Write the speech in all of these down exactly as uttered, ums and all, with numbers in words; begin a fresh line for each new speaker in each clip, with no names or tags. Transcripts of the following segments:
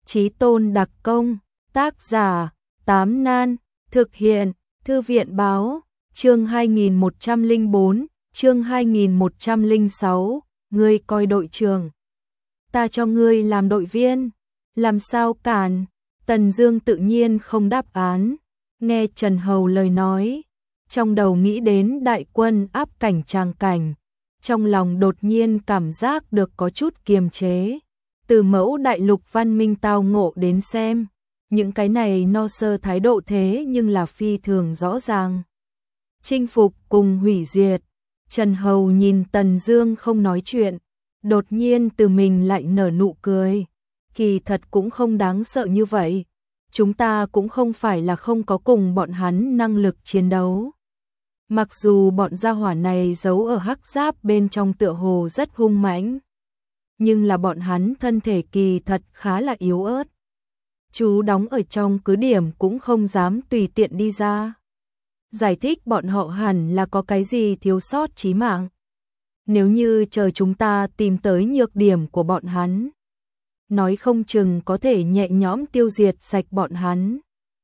Chí tôn đặc công, tác giả, Tám Nan, thực hiện, Thư viện báo, chương hai nghìn một trăm lẻ bốn, chương hai nghìn một trăm lẻ sáu, ngươi coi đội trưởng. Ta cho ngươi làm đội viên, làm sao cản? Tần Dương tự nhiên không đáp án, nghe Trần Hầu lời nói, trong đầu nghĩ đến đại quân áp cảnh tràng cảnh, trong lòng đột nhiên cảm giác được có chút kiềm chế. Từ mẫu đại lục văn minh tao ngộ đến xem, những cái này no sơ thái độ thế nhưng là phi thường rõ ràng. Chinh phục cùng hủy diệt. Trần Hầu nhìn Tần Dương không nói chuyện, đột nhiên từ mình lại nở nụ cười. Kỳ thật cũng không đáng sợ như vậy, chúng ta cũng không phải là không có cùng bọn hắn năng lực chiến đấu. Mặc dù bọn gia hỏa này giấu ở hắc giáp bên trong tựa hồ rất hung mãnh, nhưng là bọn hắn thân thể kỳ thật khá là yếu ớt. Chú đóng ở trong cứ điểm cũng không dám tùy tiện đi ra. Giải thích bọn họ hẳn là có cái gì thiếu sót chí mạng. Nếu như chờ chúng ta tìm tới nhược điểm của bọn hắn, nói không chừng có thể nhẹ nhõm tiêu diệt sạch bọn hắn.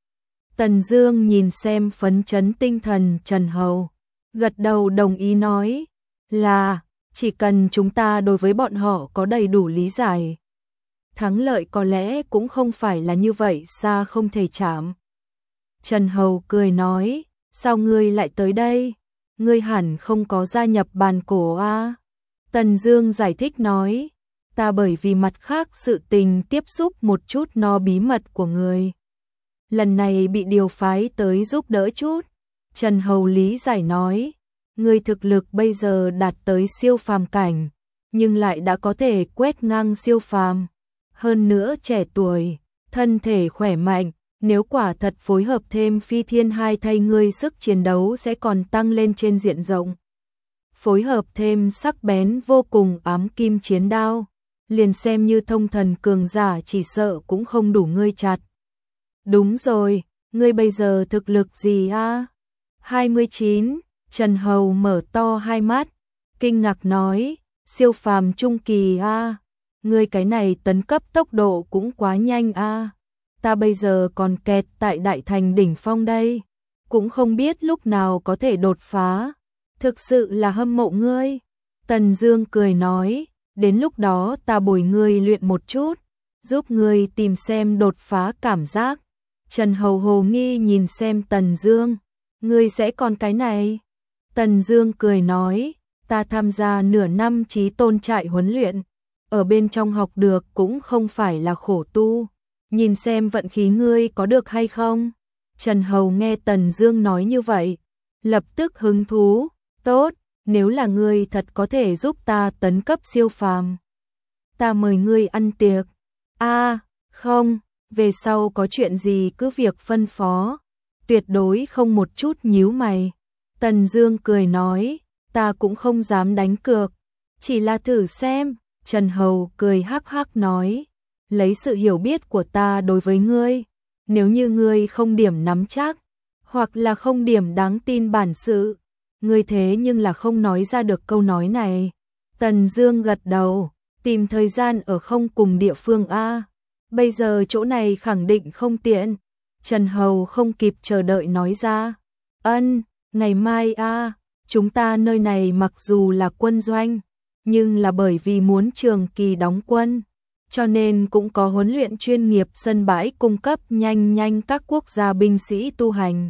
Tần Dương nhìn xem phấn chấn tinh thần Trần Hầu, gật đầu đồng ý nói là chỉ cần chúng ta đối với bọn họ có đầy đủ lý giải, thắng lợi có lẽ cũng không phải là như vậy xa không thể chạm. Trần Hầu cười nói, sao ngươi lại tới đây? Ngươi hẳn không có gia nhập bàn cổ a? Tần Dương giải thích nói, ta bởi vì mặt khác sự tình tiếp xúc một chút no bí mật của người, lần này bị điều phái tới giúp đỡ chút. Trần Hầu lý giải nói, ngươi thực lực bây giờ đạt tới siêu phàm cảnh, nhưng lại đã có thể quét ngang siêu phàm, hơn nữa trẻ tuổi, thân thể khỏe mạnh, nếu quả thật phối hợp thêm Phi Thiên hai thay ngươi sức chiến đấu sẽ còn tăng lên trên diện rộng. Phối hợp thêm sắc bén vô cùng ám kim chiến đao, liền xem như thông thần cường giả chỉ sợ cũng không đủ ngươi chặt. Đúng rồi, ngươi bây giờ thực lực gì a? hai mươi chín, Trần Hầu mở to hai mắt, kinh ngạc nói, siêu phàm trung kỳ a, ngươi cái này tấn cấp tốc độ cũng quá nhanh a. Ta bây giờ còn kẹt tại đại thành đỉnh phong đây, cũng không biết lúc nào có thể đột phá, thực sự là hâm mộ ngươi. Tần Dương cười nói, đến lúc đó ta bồi ngươi luyện một chút, giúp ngươi tìm xem đột phá cảm giác. Trần Hầu hồ nghi nhìn xem Tần Dương, ngươi sẽ còn cái này? Tần Dương cười nói, ta tham gia nửa năm chí tôn trại huấn luyện, ở bên trong học được cũng không phải là khổ tu, nhìn xem vận khí ngươi có được hay không. Trần Hầu nghe Tần Dương nói như vậy, lập tức hứng thú, tốt, nếu là ngươi thật có thể giúp ta tấn cấp siêu phàm, ta mời ngươi ăn tiệc. A, không, về sau có chuyện gì cứ việc phân phó, tuyệt đối không một chút nhíu mày. Tần Dương cười nói, ta cũng không dám đánh cược, chỉ là thử xem. Trần Hầu cười hắc hắc nói, lấy sự hiểu biết của ta đối với ngươi, nếu như ngươi không điểm nắm chắc, hoặc là không điểm đáng tin bản sự, ngươi thế nhưng là không nói ra được câu nói này. Tần Dương gật đầu, tìm thời gian ở không cùng địa phương a, bây giờ chỗ này khẳng định không tiện. Trần Hầu không kịp chờ đợi nói ra, ân, ngày mai a, chúng ta nơi này mặc dù là quân doanh, nhưng là bởi vì muốn trường kỳ đóng quân, cho nên cũng có huấn luyện chuyên nghiệp sân bãi cung cấp nhanh nhanh các quốc gia binh sĩ tu hành.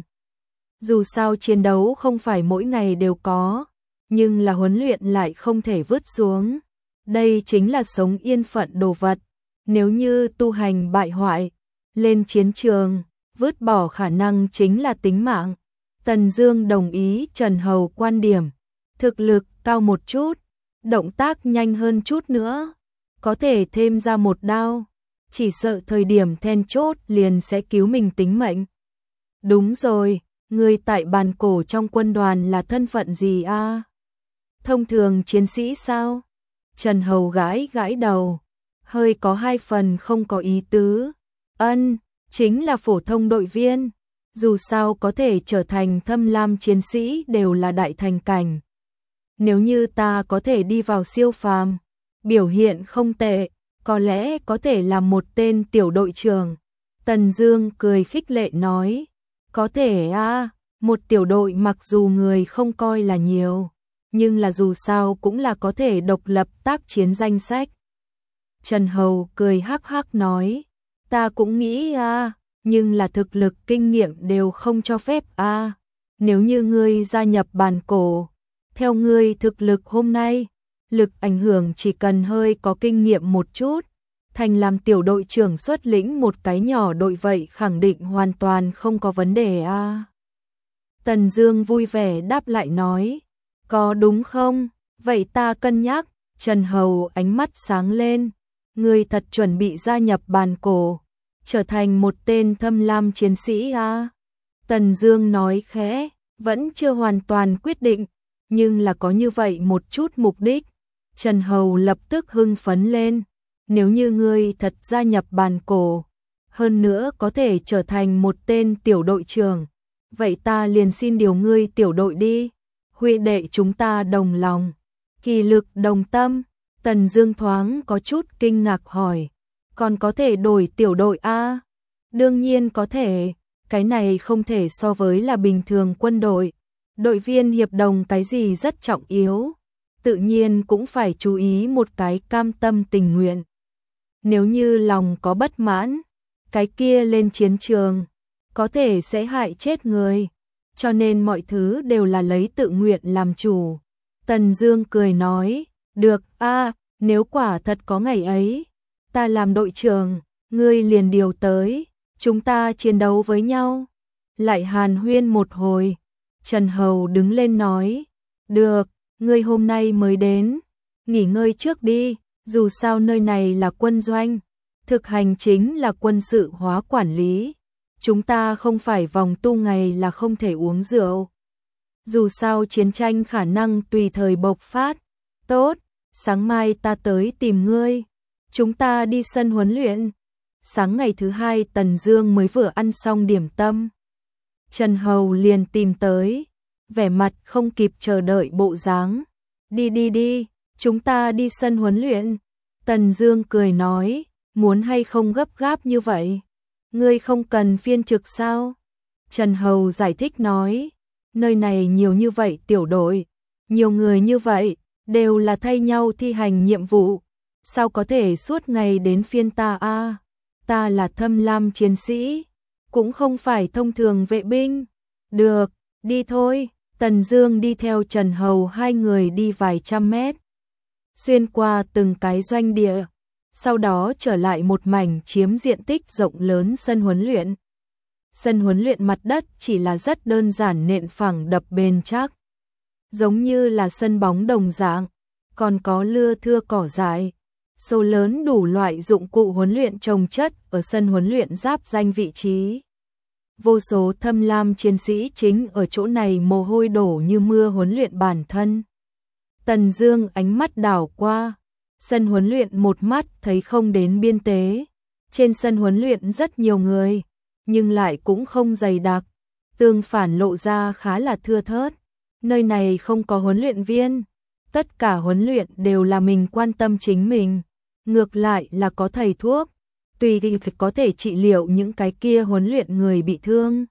Dù sao chiến đấu không phải mỗi ngày đều có, nhưng là huấn luyện lại không thể vứt xuống. Đây chính là sống yên phận đồ vật, nếu như tu hành bại hoại, lên chiến trường, vứt bỏ khả năng chính là tính mạng. Tần Dương đồng ý Trần Hầu quan điểm, thực lực cao một chút, động tác nhanh hơn chút nữa, có thể thêm ra một đao, chỉ sợ thời điểm then chốt liền sẽ cứu mình tính mệnh. Đúng rồi, ngươi tại bàn cổ trong quân đoàn là thân phận gì a? Thông thường chiến sĩ sao? Trần Hầu gãi gãi đầu, hơi có hai phần không có ý tứ. Ân, chính là phổ thông đội viên, dù sao có thể trở thành thâm lam chiến sĩ đều là đại thành cảnh. Nếu như ta có thể đi vào siêu phàm, biểu hiện không tệ, có lẽ có thể làm một tên tiểu đội trưởng. Tần Dương cười khích lệ nói, có thể a, một tiểu đội mặc dù người không coi là nhiều, nhưng là dù sao cũng là có thể độc lập tác chiến danh sách. Trần Hầu cười hắc hắc nói, ta cũng nghĩ a, nhưng là thực lực kinh nghiệm đều không cho phép a. Nếu như ngươi gia nhập bàn cổ, theo ngươi thực lực hôm nay, lực ảnh hưởng chỉ cần hơi có kinh nghiệm một chút, thành làm tiểu đội trưởng xuất lĩnh một cái nhỏ đội vậy khẳng định hoàn toàn không có vấn đề a. Tần Dương vui vẻ đáp lại nói, có đúng không? Vậy ta cân nhắc. Trần Hầu ánh mắt sáng lên, ngươi thật chuẩn bị gia nhập bàn cổ, trở thành một tên thâm lam chiến sĩ a? Tần Dương nói khẽ, vẫn chưa hoàn toàn quyết định, nhưng là có như vậy một chút mục đích. Trần Hầu lập tức hưng phấn lên, nếu như ngươi thật gia nhập bàn cổ, hơn nữa có thể trở thành một tên tiểu đội trưởng, vậy ta liền xin điều ngươi tiểu đội đi. Huynh đệ chúng ta đồng lòng, kỳ lực đồng tâm. Tần Dương thoáng có chút kinh ngạc hỏi, còn có thể đổi tiểu đội a? Đương nhiên có thể, cái này không thể so với là bình thường quân đội. Đội viên hiệp đồng cái gì rất trọng yếu, tự nhiên cũng phải chú ý một cái cam tâm tình nguyện. Nếu như lòng có bất mãn, cái kia lên chiến trường, có thể sẽ hại chết người, cho nên mọi thứ đều là lấy tự nguyện làm chủ. Tần Dương cười nói, được a, nếu quả thật có ngày ấy, ta làm đội trưởng, ngươi liền điều tới, chúng ta chiến đấu với nhau. Lại hàn huyên một hồi, Trần Hầu đứng lên nói, được, ngươi hôm nay mới đến, nghỉ ngơi trước đi, dù sao nơi này là quân doanh, thực hành chính là quân sự hóa quản lý, chúng ta không phải vòng tu ngày là không thể uống rượu. Dù sao chiến tranh khả năng tùy thời bộc phát. Tốt, sáng mai ta tới tìm ngươi, chúng ta đi sân huấn luyện. Sáng ngày thứ hai Tần Dương mới vừa ăn xong điểm tâm, Trần Hầu liền tìm tới, vẻ mặt không kịp chờ đợi bộ dáng. Đi đi đi, chúng ta đi sân huấn luyện. Tần Dương cười nói, muốn hay không gấp gáp như vậy? Ngươi không cần phiên trực sao? Trần Hầu giải thích nói, nơi này nhiều như vậy tiểu đội, nhiều người như vậy, đều là thay nhau thi hành nhiệm vụ, sao có thể suốt ngày đến phiên ta a? Ta là thâm lam chiến sĩ, cũng không phải thông thường vệ binh. Được, đi thôi. Tần Dương đi theo Trần Hầu hai người đi vài trăm mét, xuyên qua từng cái doanh địa, sau đó trở lại một mảnh chiếm diện tích rộng lớn sân huấn luyện. Sân huấn luyện mặt đất chỉ là rất đơn giản nện phẳng đập bền chắc, giống như là sân bóng đồng dạng, còn có lưa thưa cỏ dại, số lớn đủ loại dụng cụ huấn luyện chồng chất ở sân huấn luyện giáp danh vị trí. Vô số thâm lam chiến sĩ chính ở chỗ này mồ hôi đổ như mưa huấn luyện bản thân. Tần Dương ánh mắt đảo qua, sân huấn luyện một mắt thấy không đến biên tế. Trên sân huấn luyện rất nhiều người, nhưng lại cũng không dày đặc, tương phản lộ ra khá là thưa thớt. Nơi này không có huấn luyện viên, tất cả huấn luyện đều là mình quan tâm chính mình, ngược lại là có thầy thuốc, tùy thì có thể trị liệu những cái kia huấn luyện người bị thương.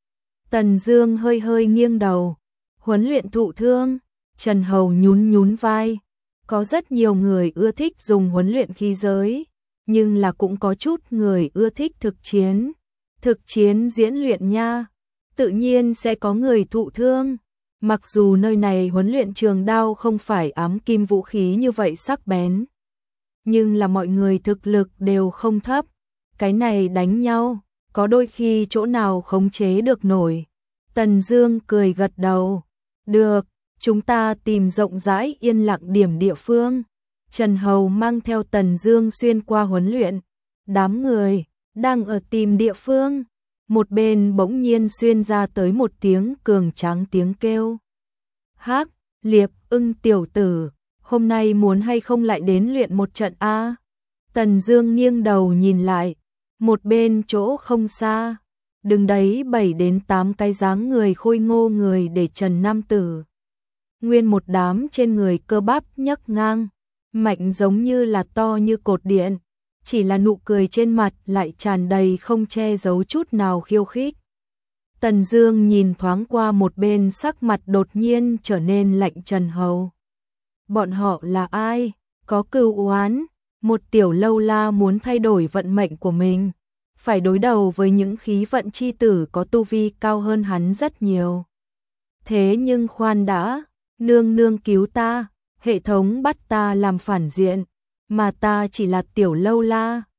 Tần Dương hơi hơi nghiêng đầu, huấn luyện thụ thương. Trần Hầu nhún nhún vai, có rất nhiều người ưa thích dùng huấn luyện khí giới, nhưng là cũng có chút người ưa thích thực chiến. Thực chiến diễn luyện nha, tự nhiên sẽ có người thụ thương. Mặc dù nơi này huấn luyện trường đao không phải ám kim vũ khí như vậy sắc bén, nhưng là mọi người thực lực đều không thấp. Cái này đánh nhau, có đôi khi chỗ nào khống chế được nổi. Tần Dương cười gật đầu, được, chúng ta tìm rộng rãi yên lặng điểm địa phương. Trần Hầu mang theo Tần Dương xuyên qua huấn luyện. Đám người đang ở tìm địa phương, một bên bỗng nhiên xuyên ra tới một tiếng cường tráng tiếng kêu. Hắc, Liệp, Ưng tiểu tử, hôm nay muốn hay không lại đến luyện một trận a? Tần Dương nghiêng đầu nhìn lại, một bên chỗ không xa, đứng đấy bảy đến tám cái dáng người khôi ngô người để trần nam tử. Nguyên một đám trên người cơ bắp nhấc ngang, mạnh giống như là to như cột điện, chỉ là nụ cười trên mặt lại tràn đầy không che giấu chút nào khiêu khích. Tần Dương nhìn thoáng qua một bên, sắc mặt đột nhiên trở nên lạnh trần hầu. Bọn họ là ai? Có cừu oán? Một tiểu lâu la muốn thay đổi vận mệnh của mình, phải đối đầu với những khí vận chi tử có tu vi cao hơn hắn rất nhiều. Thế nhưng khoan đã, nương nương cứu ta, hệ thống bắt ta làm phản diện, mà ta chỉ là tiểu lâu la,